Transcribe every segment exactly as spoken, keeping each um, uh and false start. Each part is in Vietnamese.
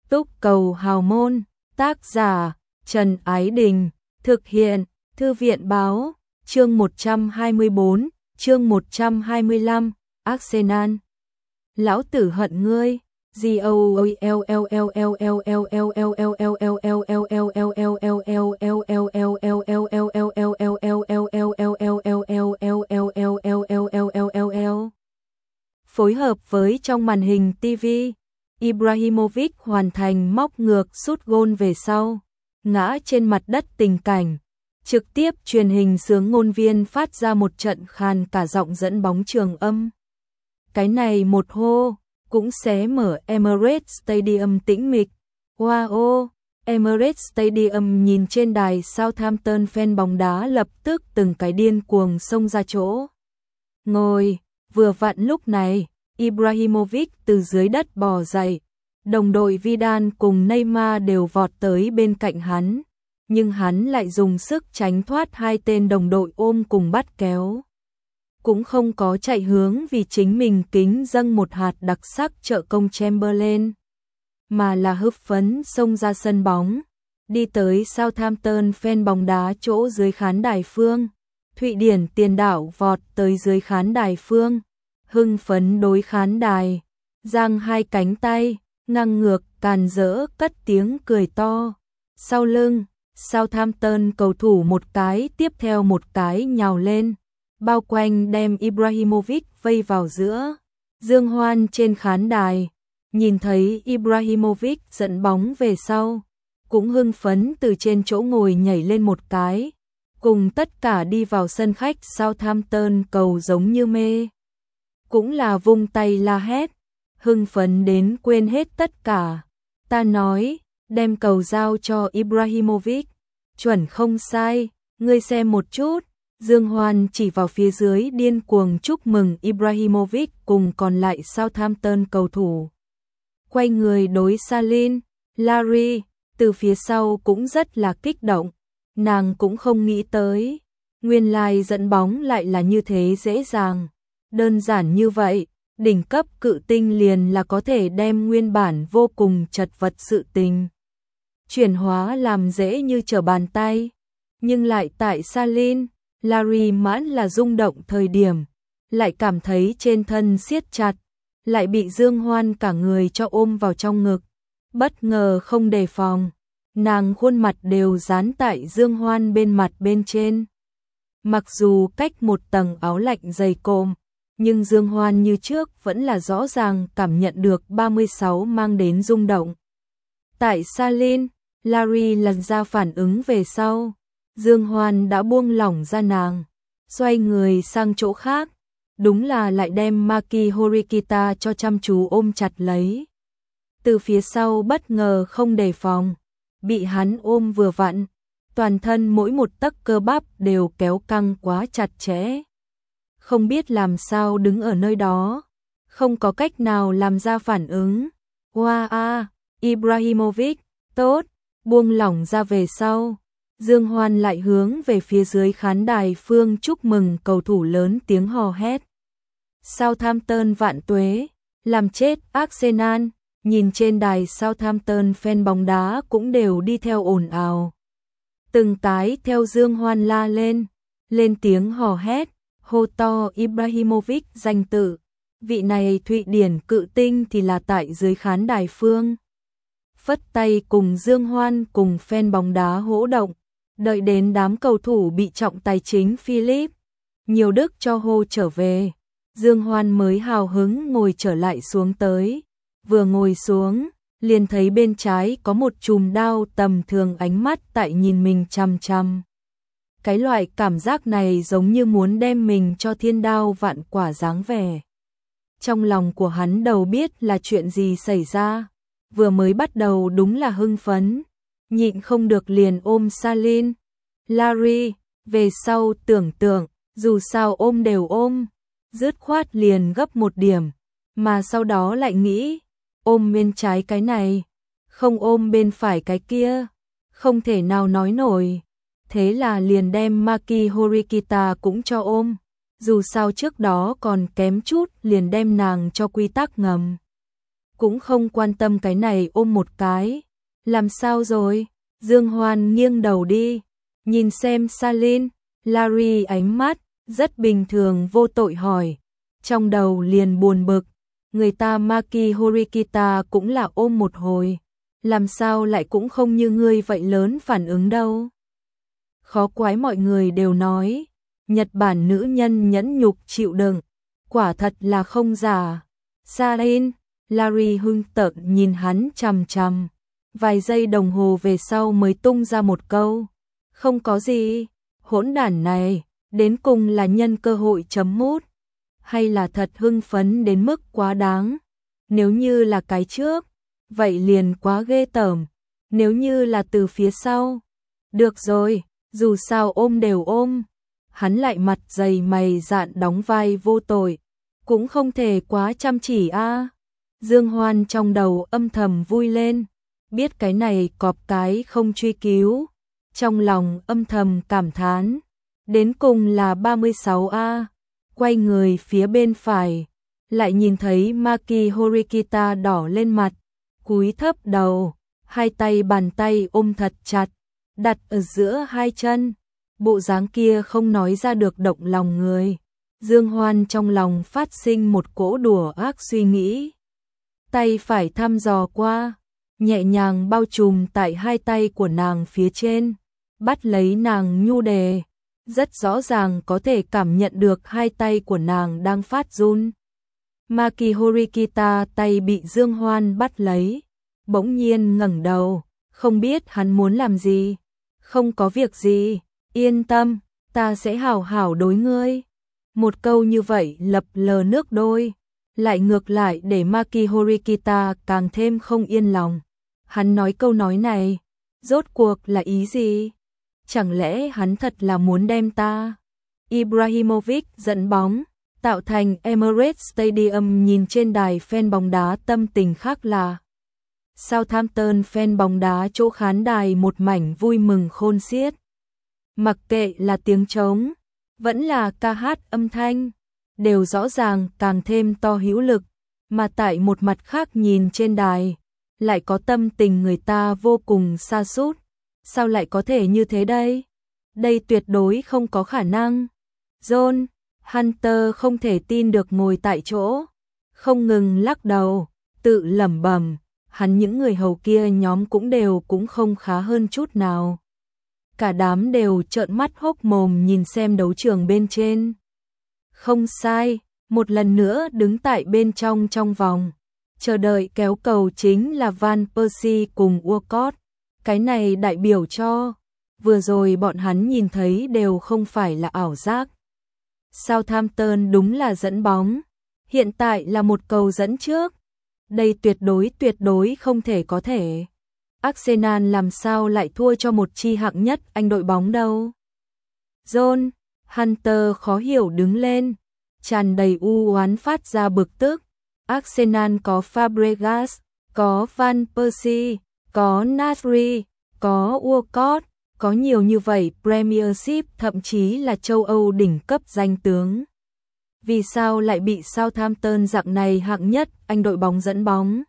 Túc cầu hào môn, tác giả Trần Ái Đình, thực hiện Thư viện báo, chương một trăm hai mươi bốn, chương một trăm hai mươi lăm, Arsenal. Lão tử hận ngươi. Phối hợp với trong màn hình ti vi, Ibrahimovic hoàn thành móc ngược sút gôn về sau, ngã trên mặt đất tình cảnh. Trực tiếp truyền hình xướng ngôn viên phát ra một trận khàn cả giọng dẫn bóng trường âm. Cái này một hô, cũng xé mở Emirates Stadium tĩnh mịch. Wow, Emirates Stadium nhìn trên đài Southampton, fan bóng đá lập tức từng cái điên cuồng xông ra chỗ ngồi. Vừa vặn lúc này, Ibrahimovic từ dưới đất bò dậy, đồng đội Vidal cùng Neymar đều vọt tới bên cạnh hắn, nhưng hắn lại dùng sức tránh thoát hai tên đồng đội ôm cùng bắt kéo. Cũng không có chạy hướng vì chính mình kính dâng một hạt đặc sắc trợ công Chamberlain, mà là hưng phấn xông ra sân bóng, đi tới Southampton fan bóng đá chỗ dưới khán đài phương. Thụy Điển tiền đạo vọt tới dưới khán đài phương, hưng phấn đối khán đài, giang hai cánh tay, ngang ngược, càn rỡ cất tiếng cười to. Sau lưng, Southampton cầu thủ một cái tiếp theo một cái nhào lên, bao quanh đem Ibrahimovic vây vào giữa. Dương Hoan trên khán đài, nhìn thấy Ibrahimovic dẫn bóng về sau, cũng hưng phấn từ trên chỗ ngồi nhảy lên một cái, cùng tất cả đi vào sân khách Southampton cầu giống như mê. Cũng là vung tay la hét, hưng phấn đến quên hết tất cả. Ta nói, đem cầu giao cho Ibrahimovic, chuẩn không sai, ngươi xem một chút. Dương Hoan chỉ vào phía dưới điên cuồng chúc mừng Ibrahimovic cùng còn lại Southampton cầu thủ. Quay người đối Salin, Larry, từ phía sau cũng rất là kích động, nàng cũng không nghĩ tới, nguyên lai dẫn bóng lại là như thế dễ dàng. Đơn giản như vậy, đỉnh cấp cự tinh liền là có thể đem nguyên bản vô cùng chật vật sự tình chuyển hóa làm dễ như trở bàn tay. Nhưng lại tại Salin, Larry mãn là rung động thời điểm, lại cảm thấy trên thân siết chặt, lại bị Dương Hoan cả người cho ôm vào trong ngực. Bất ngờ không đề phòng, nàng khuôn mặt đều dán tại Dương Hoan bên mặt bên trên. Mặc dù cách một tầng áo lạnh dày cộm, nhưng Dương Hoan như trước vẫn là rõ ràng cảm nhận được ba mươi sáu mang đến rung động. Tại Salin, Larry lần ra phản ứng về sau, Dương Hoan đã buông lỏng ra nàng, xoay người sang chỗ khác, đúng là lại đem Maki Horikita cho chăm chú ôm chặt lấy. Từ phía sau bất ngờ không đề phòng, bị hắn ôm vừa vặn, toàn thân mỗi một tấc cơ bắp đều kéo căng quá chặt chẽ. Không biết làm sao đứng ở nơi đó, không có cách nào làm ra phản ứng. Hoa a, Ibrahimovic, tốt, buông lỏng ra về sau. Dương Hoan lại hướng về phía dưới khán đài phương chúc mừng cầu thủ lớn tiếng hò hét. Southampton vạn tuế, làm chết Arsenal. Nhìn trên đài Southampton fan bóng đá cũng đều đi theo ồn ào. Từng tái theo Dương Hoan la lên, lên tiếng hò hét, hô to Ibrahimovic danh tự. Vị này Thụy Điển cự tinh thì là tại dưới khán đài phương. Phất tay cùng Dương Hoan cùng fan bóng đá hỗ động, đợi đến đám cầu thủ bị trọng tài chính Philip nhiều Đức cho hô trở về, Dương Hoan mới hào hứng ngồi trở lại xuống tới. Vừa ngồi xuống, liền thấy bên trái có một chùm đao tầm thường ánh mắt tại nhìn mình chằm chằm. Cái loại cảm giác này giống như muốn đem mình cho thiên đao vạn quả dáng vẻ. Trong lòng của hắn đầu biết là chuyện gì xảy ra, vừa mới bắt đầu đúng là hưng phấn, nhịn không được liền ôm Salin, Larry, về sau tưởng tượng, dù sao ôm đều ôm, dứt khoát liền gấp một điểm, mà sau đó lại nghĩ, ôm bên trái cái này, không ôm bên phải cái kia, không thể nào nói nổi. Thế là liền đem Maki Horikita cũng cho ôm, dù sao trước đó còn kém chút liền đem nàng cho quy tắc ngầm. cũng không quan tâm cái này ôm một cái. Làm sao rồi? Dương Hoan nghiêng đầu đi, nhìn xem Salin, Larry ánh mắt rất bình thường vô tội hỏi, trong đầu liền buồn bực, người ta Maki Horikita cũng là ôm một hồi, làm sao lại cũng không như ngươi vậy lớn phản ứng đâu. Khó quái mọi người đều nói, Nhật Bản nữ nhân nhẫn nhục chịu đựng, quả thật là không giả. Salin, Larry hưng tợn nhìn hắn chằm chằm, vài giây đồng hồ về sau mới tung ra một câu, không có gì, hỗn đản này, đến cùng là nhân cơ hội chấm mút, hay là thật hưng phấn đến mức quá đáng. Nếu như là cái trước, vậy liền quá ghê tởm, nếu như là từ phía sau, được rồi, dù sao ôm đều ôm. Hắn lại mặt dày mày dạn đóng vai vô tội, cũng không thể quá chăm chỉ a. À. Dương Hoan trong đầu âm thầm vui lên, biết cái này cọp cái không truy cứu, trong lòng âm thầm cảm thán, đến cùng là ba mươi sáu a. Quay người phía bên phải, lại nhìn thấy Maki Horikita đỏ lên mặt, cúi thấp đầu, hai tay bàn tay ôm thật chặt, đặt ở giữa hai chân, bộ dáng kia không nói ra được động lòng người. Dương Hoan trong lòng phát sinh một cỗ đùa ác suy nghĩ, tay phải thăm dò qua, nhẹ nhàng bao trùm tại hai tay của nàng phía trên, bắt lấy nàng nhu đề, rất rõ ràng có thể cảm nhận được hai tay của nàng đang phát run. Maki Horikita tay bị Dương Hoan bắt lấy, bỗng nhiên ngẩng đầu, không biết hắn muốn làm gì. Không có việc gì, yên tâm, ta sẽ hảo hảo đối ngươi. Một câu như vậy lập lờ nước đôi, lại ngược lại để Maki Horikita càng thêm không yên lòng. Hắn nói câu nói này, rốt cuộc là ý gì? Chẳng lẽ hắn thật là muốn đem ta? Ibrahimovic dẫn bóng, tạo thành Emirates Stadium, nhìn trên đài fan bóng đá tâm tình khác lạ. Southampton fan bóng đá chỗ khán đài một mảnh vui mừng khôn xiết. Mặc kệ là tiếng trống, vẫn là ca hát âm thanh, đều rõ ràng càng thêm to hữu lực, mà tại một mặt khác nhìn trên đài, lại có tâm tình người ta vô cùng sa sút. Sao lại có thể như thế đây? Đây tuyệt đối không có khả năng. John Hunter không thể tin được ngồi tại chỗ, không ngừng lắc đầu, tự lẩm bẩm, hắn những người hầu kia nhóm cũng đều cũng không khá hơn chút nào. Cả đám đều trợn mắt hốc mồm nhìn xem đấu trường bên trên. Không sai, một lần nữa đứng tại bên trong trong vòng, chờ đợi kéo cầu chính là Van Persie cùng Walcott. Cái này đại biểu cho, vừa rồi bọn hắn nhìn thấy đều không phải là ảo giác. Southampton đúng là dẫn bóng, hiện tại là một cầu dẫn trước. Đây tuyệt đối tuyệt đối không thể có thể. Arsenal làm sao lại thua cho một chi hạng nhất Anh đội bóng đâu. John Hunter khó hiểu đứng lên, tràn đầy u oán phát ra bực tức. Arsenal có Fabregas, có Van Persie, có Nasri, có Walcott, có nhiều như vậy Premiership, thậm chí là châu Âu đỉnh cấp danh tướng. Vì sao lại bị Southampton dạng này hạng nhất Anh đội bóng dẫn bóng?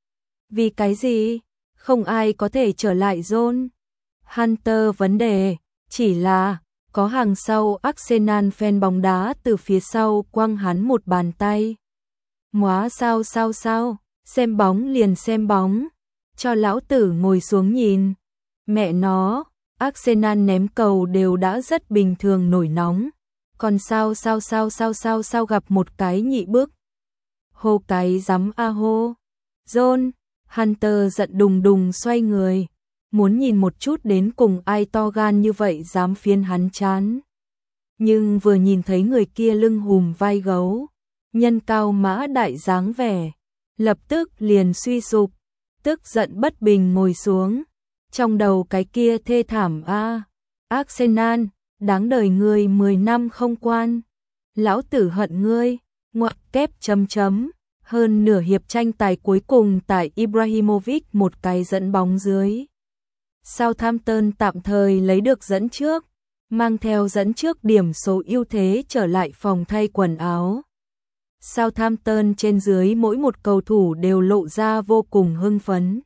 Vì cái gì? Không ai có thể trở lại John Hunter vấn đề, chỉ là có hàng sau Arsenal fan bóng đá từ phía sau quăng hắn một bàn tay. Móa sao sao sao, xem bóng liền xem bóng, cho lão tử ngồi xuống nhìn. Mẹ nó, Arsenal ném cầu đều đã rất bình thường nổi nóng, còn sao sao sao sao sao sao gặp một cái nhị bước. Hô cái dám a hô. John Hunter giận đùng đùng xoay người, muốn nhìn một chút đến cùng ai to gan như vậy dám phiến hắn chán. Nhưng vừa nhìn thấy người kia lưng hùm vai gấu, nhân cao mã đại dáng vẻ, lập tức liền suy sụp, tức giận bất bình ngồi xuống. Trong đầu cái kia thê thảm a, à, Arsenal, đáng đời ngươi mười năm không quan. Lão tử hận ngươi, ngoặc kép chấm chấm. Hơn nửa hiệp tranh tài cuối cùng tại Ibrahimovic một cái dẫn bóng dưới. Southampton tạm thời lấy được dẫn trước, mang theo dẫn trước điểm số ưu thế trở lại phòng thay quần áo. Southampton trên dưới mỗi một cầu thủ đều lộ ra vô cùng hưng phấn.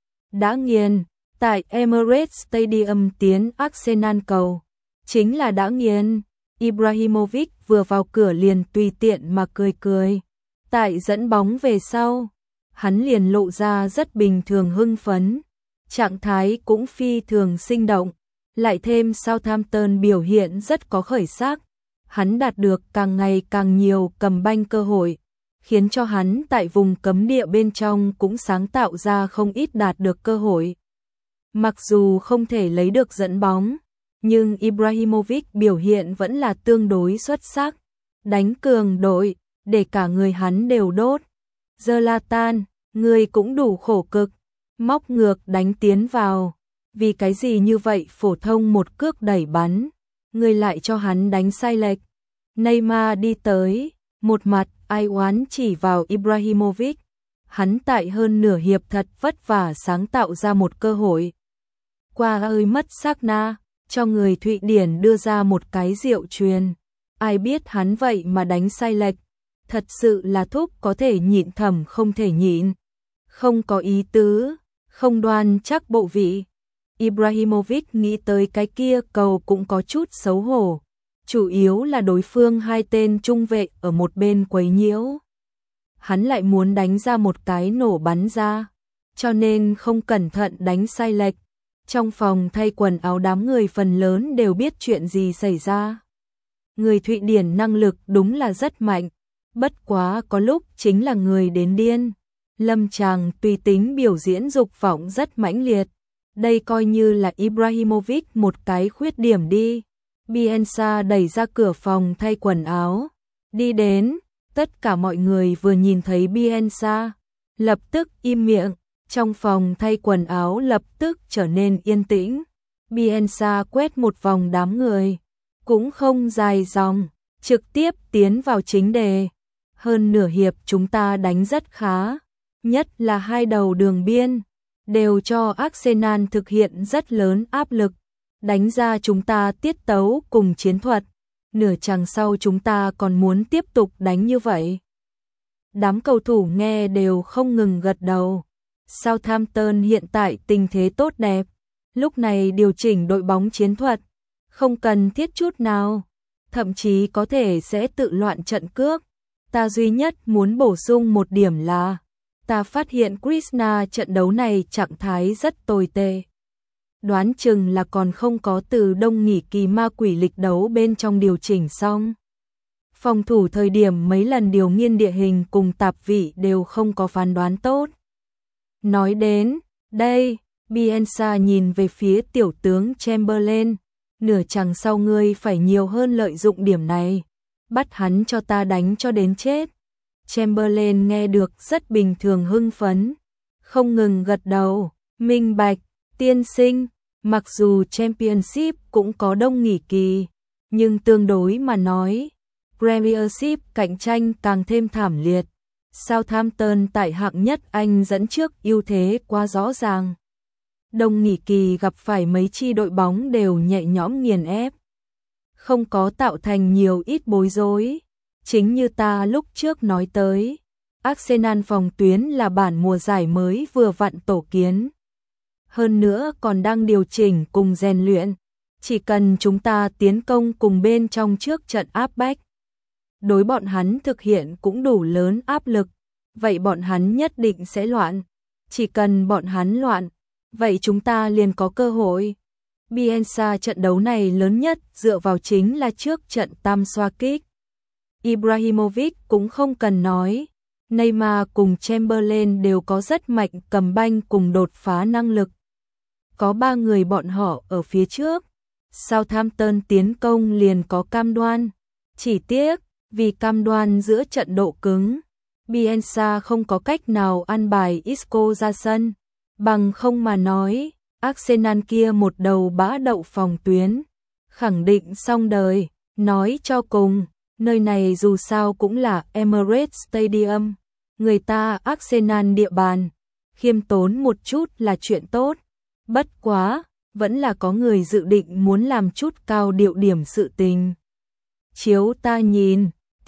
Đã nghiền, tại Emirates Stadium tiến Arsenal cầu, chính là đã nghiền. Ibrahimovic vừa vào cửa liền tùy tiện mà cười cười. Tại dẫn bóng về sau, hắn liền lộ ra rất bình thường hưng phấn, trạng thái cũng phi thường sinh động, lại thêm Southampton biểu hiện rất có khởi sắc, hắn đạt được càng ngày càng nhiều cầm banh cơ hội, khiến cho hắn tại vùng cấm địa bên trong cũng sáng tạo ra không ít đạt được cơ hội. Mặc dù không thể lấy được dẫn bóng, nhưng Ibrahimovic biểu hiện vẫn là tương đối xuất sắc, đánh cường đội, để cả người hắn đều đốt. Zlatan, người cũng đủ khổ cực, móc ngược đánh tiến vào, vì cái gì như vậy phổ thông một cước đẩy bắn, người lại cho hắn đánh sai lệch. Neymar đi tới, một mặt ai oán chỉ vào Ibrahimovic, hắn tại hơn nửa hiệp thật vất vả sáng tạo ra một cơ hội. Qua ơi mất xác na, cho người Thụy Điển đưa ra một cái rượu truyền, ai biết hắn vậy mà đánh sai lệch, thật sự là thúc có thể nhịn thầm không thể nhịn, không có ý tứ, không đoan chắc bộ vị. Ibrahimovic nghĩ tới cái kia cầu cũng có chút xấu hổ, chủ yếu là đối phương hai tên trung vệ ở một bên quấy nhiễu. Hắn lại muốn đánh ra một cái nổ bắn ra, cho nên không cẩn thận đánh sai lệch. Trong phòng thay quần áo đám người phần lớn đều biết chuyện gì xảy ra. Người Thụy Điển năng lực đúng là rất mạnh, bất quá có lúc chính là người đến điên. Lâm Tràng tùy tính biểu diễn dục vọng rất mãnh liệt, đây coi như là Ibrahimovic một cái khuyết điểm đi. Bielsa đẩy ra cửa phòng thay quần áo, đi đến, tất cả mọi người vừa nhìn thấy Bielsa, lập tức im miệng, trong phòng thay quần áo lập tức trở nên yên tĩnh. Bielsa quét một vòng đám người, cũng không dài dòng, trực tiếp tiến vào chính đề. Hơn nửa hiệp chúng ta đánh rất khá, nhất là hai đầu đường biên, đều cho Arsenal thực hiện rất lớn áp lực, đánh ra chúng ta tiết tấu cùng chiến thuật, nửa chặng sau chúng ta còn muốn tiếp tục đánh như vậy. Đám cầu thủ nghe đều không ngừng gật đầu. Southampton hiện tại tình thế tốt đẹp, lúc này điều chỉnh đội bóng chiến thuật, không cần thiết chút nào, thậm chí có thể sẽ tự loạn trận cước. Ta duy nhất muốn bổ sung một điểm là, ta phát hiện Krishna trận đấu này trạng thái rất tồi tệ. Đoán chừng là còn không có từ đông nghỉ kỳ ma quỷ lịch đấu bên trong điều chỉnh xong. Phòng thủ thời điểm mấy lần điều nghiên địa hình cùng tạp vị đều không có phán đoán tốt. Nói đến, đây, Bielsa nhìn về phía tiểu tướng Chamberlain, nửa chặng sau ngươi phải nhiều hơn lợi dụng điểm này, bắt hắn cho ta đánh cho đến chết. Chamberlain nghe được rất bình thường hưng phấn, không ngừng gật đầu, minh bạch, tiên sinh, mặc dù Championship cũng có đông nghỉ kỳ, nhưng tương đối mà nói, Premiership cạnh tranh càng thêm thảm liệt. Southampton tại hạng nhất Anh dẫn trước ưu thế quá rõ ràng. Đông nghỉ kỳ gặp phải mấy chi đội bóng đều nhẹ nhõm nghiền ép, không có tạo thành nhiều ít bối rối. Chính như ta lúc trước nói tới, Arsenal phòng tuyến là bản mùa giải mới vừa vặn tổ kiến. Hơn nữa còn đang điều chỉnh cùng rèn luyện, chỉ cần chúng ta tiến công cùng bên trong trước trận áp bách, đối bọn hắn thực hiện cũng đủ lớn áp lực, vậy bọn hắn nhất định sẽ loạn. Chỉ cần bọn hắn loạn, vậy chúng ta liền có cơ hội. Bielsa trận đấu này lớn nhất dựa vào chính là trước trận tam xoa kích. Ibrahimovic cũng không cần nói, Neymar cùng Chamberlain đều có rất mạnh cầm banh cùng đột phá năng lực. Có ba người bọn họ ở phía trước, Southampton tiến công liền có cam đoan. Chỉ tiếc, vì cam đoan giữa trận độ cứng, Bielsa không có cách nào ăn bài Isco ra sân. Bằng không mà nói, Arsenal kia một đầu bã đậu phòng tuyến, khẳng định xong đời. Nói cho cùng, nơi này dù sao cũng là Emirates Stadium, người ta Arsenal địa bàn, khiêm tốn một chút là chuyện tốt. Bất quá, vẫn là có người dự định muốn làm chút cao điệu điểm sự tình. Chiếu ta nhìn,